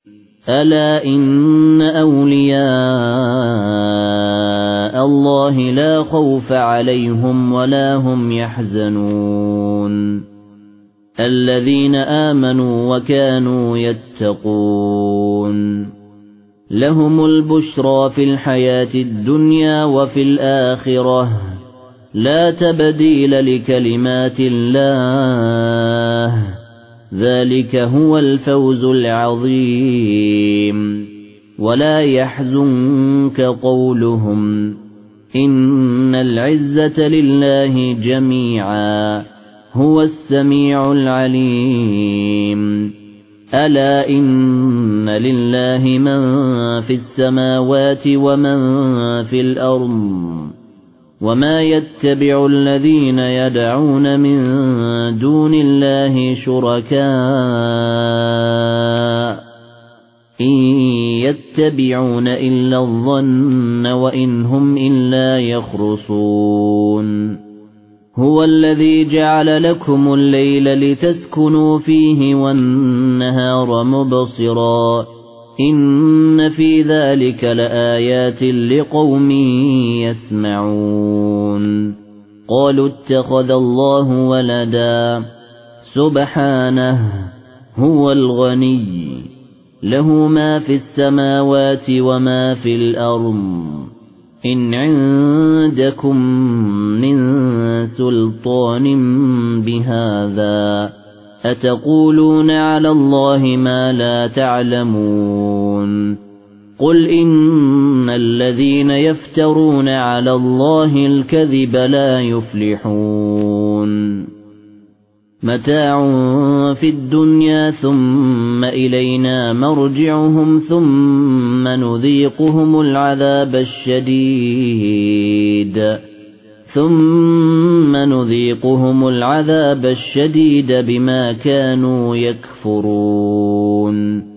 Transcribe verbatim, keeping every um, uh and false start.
ألا إن أولياء الله لا خوف عليهم ولا هم يحزنون الذين آمنوا وكانوا يتقون لهم البشرى في الحياة الدنيا وفي الآخرة لا تبديل لكلمات الله ذلك هو الفوز العظيم ولا يحزنك قولهم إن العزة لله جميعا هو السميع العليم ألا إن لله من في السماوات ومن في الأرض وما يتبع الذين يدعون من دون الله شركاء إن يتبعون إلا الظن وإن هم إلا يخرصون هو الذي جعل لكم الليل لتسكنوا فيه والنهار مبصرا إن في ذلك لآيات لقوم يسمعون قالوا اتخذ الله ولدا سبحانه هو الغني له ما في السماوات وما في الأرض إن عندكم من سلطان بهذا أتقولون على الله ما لا تعلمون قل إن الذين يفترون على الله الكذب لا يفلحون متاع في الدنيا ثم إلينا مرجعهم ثم نذيقهم العذاب الشديد ثم نذيقهم العذاب الشديد بما كانوا يكفرون